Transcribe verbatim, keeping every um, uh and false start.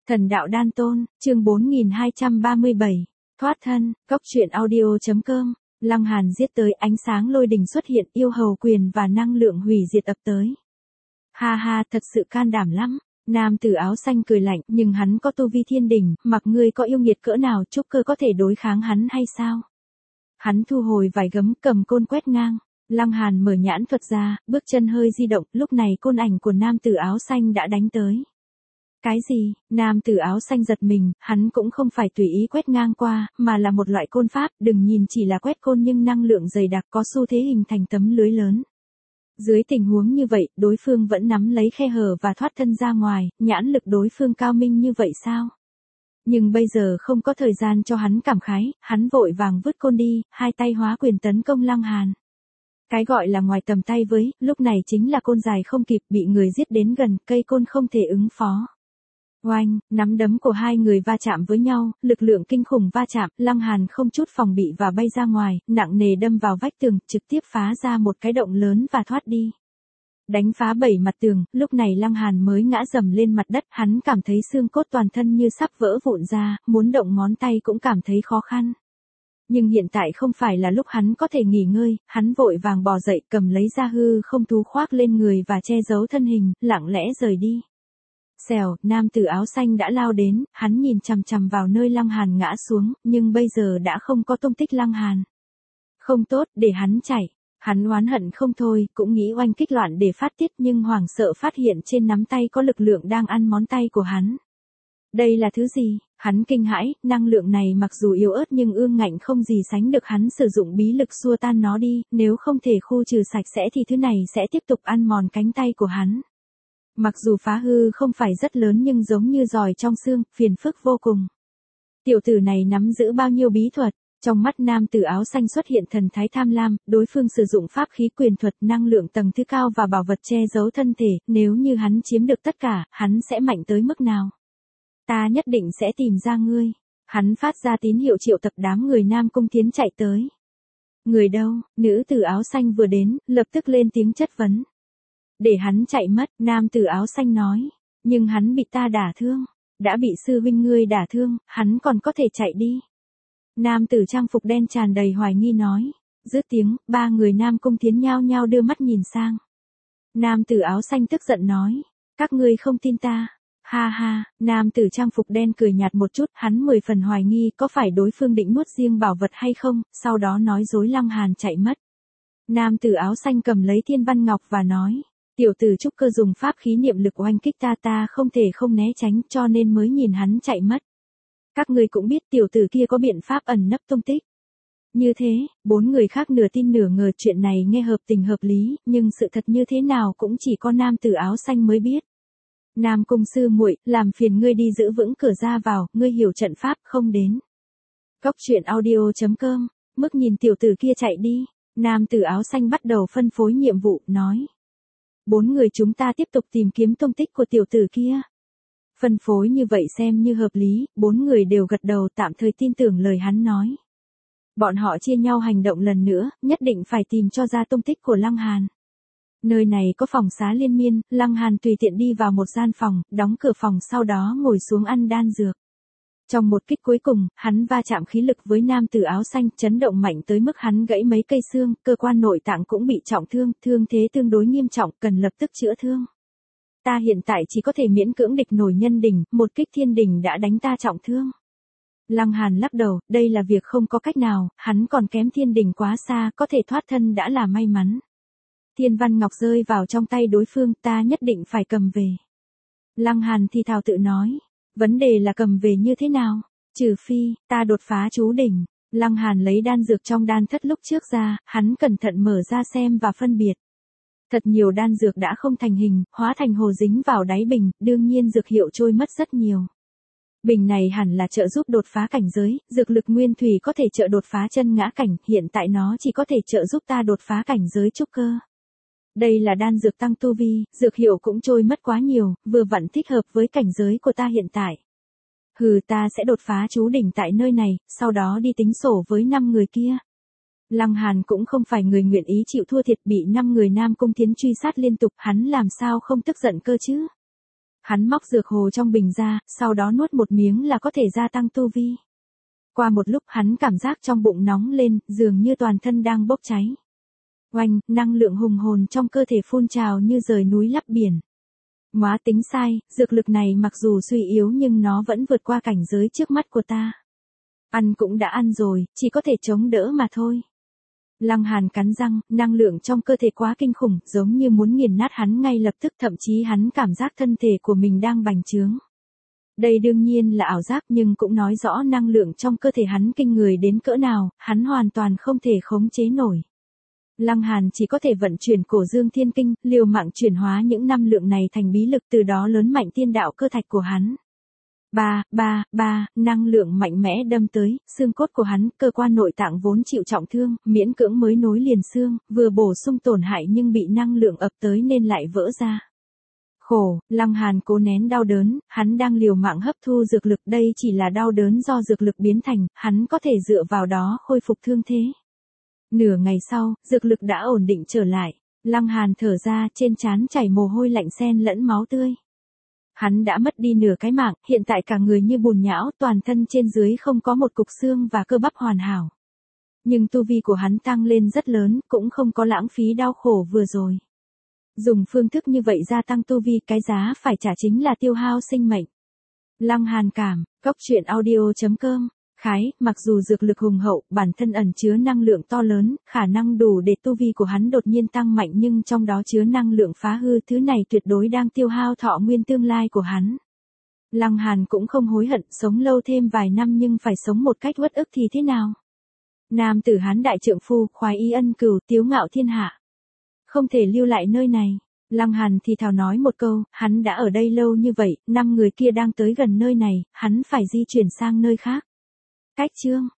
Thần đạo đan tôn, chương bốn nghìn hai trăm ba mươi bảy, thoát thân, góc truyện audio.com, Lăng Hàn giết tới, ánh sáng lôi đình xuất hiện, yêu hầu quyền và năng lượng hủy diệt ập tới. Ha ha, thật sự can đảm lắm. Nam tử áo xanh cười lạnh, nhưng hắn có tu vi thiên đỉnh, mặc ngươi có yêu nghiệt cỡ nào, trúc cơ có thể đối kháng hắn hay sao? Hắn thu hồi vài gấm, cầm côn quét ngang. Lăng Hàn mở nhãn thuật ra, bước chân hơi di động, lúc này côn ảnh của nam tử áo xanh đã đánh tới. Cái gì? Nam tử áo xanh giật mình, hắn cũng không phải tùy ý quét ngang qua, mà là một loại côn pháp, đừng nhìn chỉ là quét côn nhưng năng lượng dày đặc có xu thế hình thành tấm lưới lớn. Dưới tình huống như vậy, đối phương vẫn nắm lấy khe hở và thoát thân ra ngoài, nhãn lực đối phương cao minh như vậy sao? Nhưng bây giờ không có thời gian cho hắn cảm khái, hắn vội vàng vứt côn đi, hai tay hóa quyền tấn công Lăng Hàn. Cái gọi là ngoài tầm tay với, lúc này chính là côn dài không kịp, bị người giết đến gần, cây côn không thể ứng phó. Oanh, nắm đấm của hai người va chạm với nhau, lực lượng kinh khủng va chạm, Lăng Hàn không chút phòng bị và bay ra ngoài, nặng nề đâm vào vách tường, trực tiếp phá ra một cái động lớn và thoát đi. Đánh phá bảy mặt tường, lúc này Lăng Hàn mới ngã dầm lên mặt đất, hắn cảm thấy xương cốt toàn thân như sắp vỡ vụn ra, muốn động ngón tay cũng cảm thấy khó khăn. Nhưng hiện tại không phải là lúc hắn có thể nghỉ ngơi, hắn vội vàng bò dậy, cầm lấy ra hư không thú khoác lên người và che giấu thân hình, lặng lẽ rời đi. Xèo, nam tử áo xanh đã lao đến, hắn nhìn chằm chằm vào nơi Lăng Hàn ngã xuống, nhưng bây giờ đã không có tung tích Lăng Hàn. Không tốt, để hắn chạy. Hắn oán hận không thôi, cũng nghĩ oanh kích loạn để phát tiết nhưng hoảng sợ phát hiện trên nắm tay có lực lượng đang ăn món tay của hắn. Đây là thứ gì? Hắn kinh hãi, năng lượng này mặc dù yếu ớt nhưng ương ngạnh không gì sánh được, hắn sử dụng bí lực xua tan nó đi, nếu không thể khu trừ sạch sẽ thì thứ này sẽ tiếp tục ăn mòn cánh tay của hắn. Mặc dù phá hư không phải rất lớn nhưng giống như giòi trong xương, phiền phức vô cùng. Tiểu tử này nắm giữ bao nhiêu bí thuật? Trong mắt nam tử áo xanh xuất hiện thần thái tham lam, đối phương sử dụng pháp khí quyền thuật, năng lượng tầng thứ cao và bảo vật che giấu thân thể, nếu như hắn chiếm được tất cả, hắn sẽ mạnh tới mức nào? Ta nhất định sẽ tìm ra ngươi. Hắn phát ra tín hiệu triệu tập đám người Nam Cung Thiến chạy tới. Người đâu? Nữ tử áo xanh vừa đến, lập tức lên tiếng chất vấn. Để hắn chạy mất, nam tử áo xanh nói. Nhưng hắn bị ta đả thương. Đã bị sư huynh ngươi đả thương, hắn còn có thể chạy đi. Nam tử trang phục đen tràn đầy hoài nghi nói. Dứt tiếng, ba người Nam Cung Thiến nhao nhao đưa mắt nhìn sang. Nam tử áo xanh tức giận nói. Các ngươi không tin ta. Ha ha, nam tử trang phục đen cười nhạt một chút, hắn mười phần hoài nghi có phải đối phương định nuốt riêng bảo vật hay không, sau đó nói dối Lăng Hàn chạy mất. Nam tử áo xanh cầm lấy thiên văn ngọc và nói. Tiểu tử trúc cơ dùng pháp khí niệm lực oanh kích ta ta không thể không né tránh cho nên mới nhìn hắn chạy mất. Các ngươi cũng biết tiểu tử kia có biện pháp ẩn nấp tung tích. Như thế, bốn người khác nửa tin nửa ngờ, chuyện này nghe hợp tình hợp lý, nhưng sự thật như thế nào cũng chỉ có nam tử áo xanh mới biết. Nam Cung sư muội, làm phiền ngươi đi giữ vững cửa ra vào, ngươi hiểu trận pháp không đến. Góc truyện audio.com, mức nhìn tiểu tử kia chạy đi, nam tử áo xanh bắt đầu phân phối nhiệm vụ, nói. Bốn người chúng ta tiếp tục tìm kiếm tung tích của tiểu tử kia. Phân phối như vậy xem như hợp lý, bốn người đều gật đầu tạm thời tin tưởng lời hắn nói. Bọn họ chia nhau hành động lần nữa, nhất định phải tìm cho ra tung tích của Lăng Hàn. Nơi này có phòng xá liên miên, Lăng Hàn tùy tiện đi vào một gian phòng, đóng cửa phòng sau đó ngồi xuống ăn đan dược. Trong một kích cuối cùng, hắn va chạm khí lực với nam tử áo xanh, chấn động mạnh tới mức hắn gãy mấy cây xương, cơ quan nội tạng cũng bị trọng thương, thương thế tương đối nghiêm trọng, cần lập tức chữa thương. Ta hiện tại chỉ có thể miễn cưỡng địch nổi nhân đỉnh, một kích thiên đỉnh đã đánh ta trọng thương. Lăng Hàn lắc đầu, đây là việc không có cách nào, hắn còn kém thiên đỉnh quá xa, có thể thoát thân đã là may mắn. Thiên văn ngọc rơi vào trong tay đối phương, ta nhất định phải cầm về. Lăng Hàn thì thào tự nói, vấn đề là cầm về như thế nào, trừ phi, ta đột phá chú đỉnh. Lăng Hàn lấy đan dược trong đan thất lúc trước ra, hắn cẩn thận mở ra xem và phân biệt. Thật nhiều đan dược đã không thành hình, hóa thành hồ dính vào đáy bình, đương nhiên dược hiệu trôi mất rất nhiều. Bình này hẳn là trợ giúp đột phá cảnh giới, dược lực nguyên thủy có thể trợ đột phá chân ngã cảnh, hiện tại nó chỉ có thể trợ giúp ta đột phá cảnh giới trúc cơ. Đây là đan dược tăng tu vi, dược hiệu cũng trôi mất quá nhiều, vừa vặn thích hợp với cảnh giới của ta hiện tại. Hừ, ta sẽ đột phá chú đỉnh tại nơi này, sau đó đi tính sổ với năm người kia. Lăng Hàn cũng không phải người nguyện ý chịu thua thiệt, bị năm người Nam Cung Thiến truy sát liên tục, hắn làm sao không tức giận cơ chứ? Hắn móc dược hồ trong bình ra, sau đó nuốt một miếng là có thể gia tăng tu vi. Qua một lúc hắn cảm giác trong bụng nóng lên, dường như toàn thân đang bốc cháy. Oanh, năng lượng hùng hồn trong cơ thể phun trào như rời núi lấp biển. Móa tính sai, dược lực này mặc dù suy yếu nhưng nó vẫn vượt qua cảnh giới trước mắt của ta. Ăn cũng đã ăn rồi, chỉ có thể chống đỡ mà thôi. Lăng Hàn cắn răng, năng lượng trong cơ thể quá kinh khủng, giống như muốn nghiền nát hắn ngay lập tức, thậm chí hắn cảm giác thân thể của mình đang bành trướng. Đây đương nhiên là ảo giác nhưng cũng nói rõ năng lượng trong cơ thể hắn kinh người đến cỡ nào, hắn hoàn toàn không thể khống chế nổi. Lăng Hàn chỉ có thể vận chuyển Cổ Dương Thiên Kinh, liều mạng chuyển hóa những năng lượng này thành bí lực, từ đó lớn mạnh tiên đạo cơ thạch của hắn. Ba, ba, ba, năng lượng mạnh mẽ đâm tới, xương cốt của hắn, cơ quan nội tạng vốn chịu trọng thương, miễn cưỡng mới nối liền xương, vừa bổ sung tổn hại nhưng bị năng lượng ập tới nên lại vỡ ra. Khổ, Lăng Hàn cố nén đau đớn, hắn đang liều mạng hấp thu dược lực, đây chỉ là đau đớn do dược lực biến thành, hắn có thể dựa vào đó khôi phục thương thế. Nửa ngày sau, dược lực đã ổn định trở lại, Lăng Hàn thở ra, trên trán chảy mồ hôi lạnh xen lẫn máu tươi. Hắn đã mất đi nửa cái mạng, hiện tại cả người như bùn nhão, toàn thân trên dưới không có một cục xương và cơ bắp hoàn hảo. Nhưng tu vi của hắn tăng lên rất lớn, cũng không có lãng phí đau khổ vừa rồi. Dùng phương thức như vậy gia tăng tu vi, cái giá phải trả chính là tiêu hao sinh mệnh. Lăng Hàn cảm, cốc truyện audio chấm com. Khái, mặc dù dược lực hùng hậu, bản thân ẩn chứa năng lượng to lớn, khả năng đủ để tu vi của hắn đột nhiên tăng mạnh, nhưng trong đó chứa năng lượng phá hư, thứ này tuyệt đối đang tiêu hao thọ nguyên tương lai của hắn. Lăng Hàn cũng không hối hận, sống lâu thêm vài năm nhưng phải sống một cách uất ức thì thế nào? Nam tử Hán đại trượng phu, khoái ý ân cửu, tiếu ngạo thiên hạ. Không thể lưu lại nơi này. Lăng Hàn thì thào nói một câu, hắn đã ở đây lâu như vậy, năm người kia đang tới gần nơi này, hắn phải di chuyển sang nơi khác. Cách chương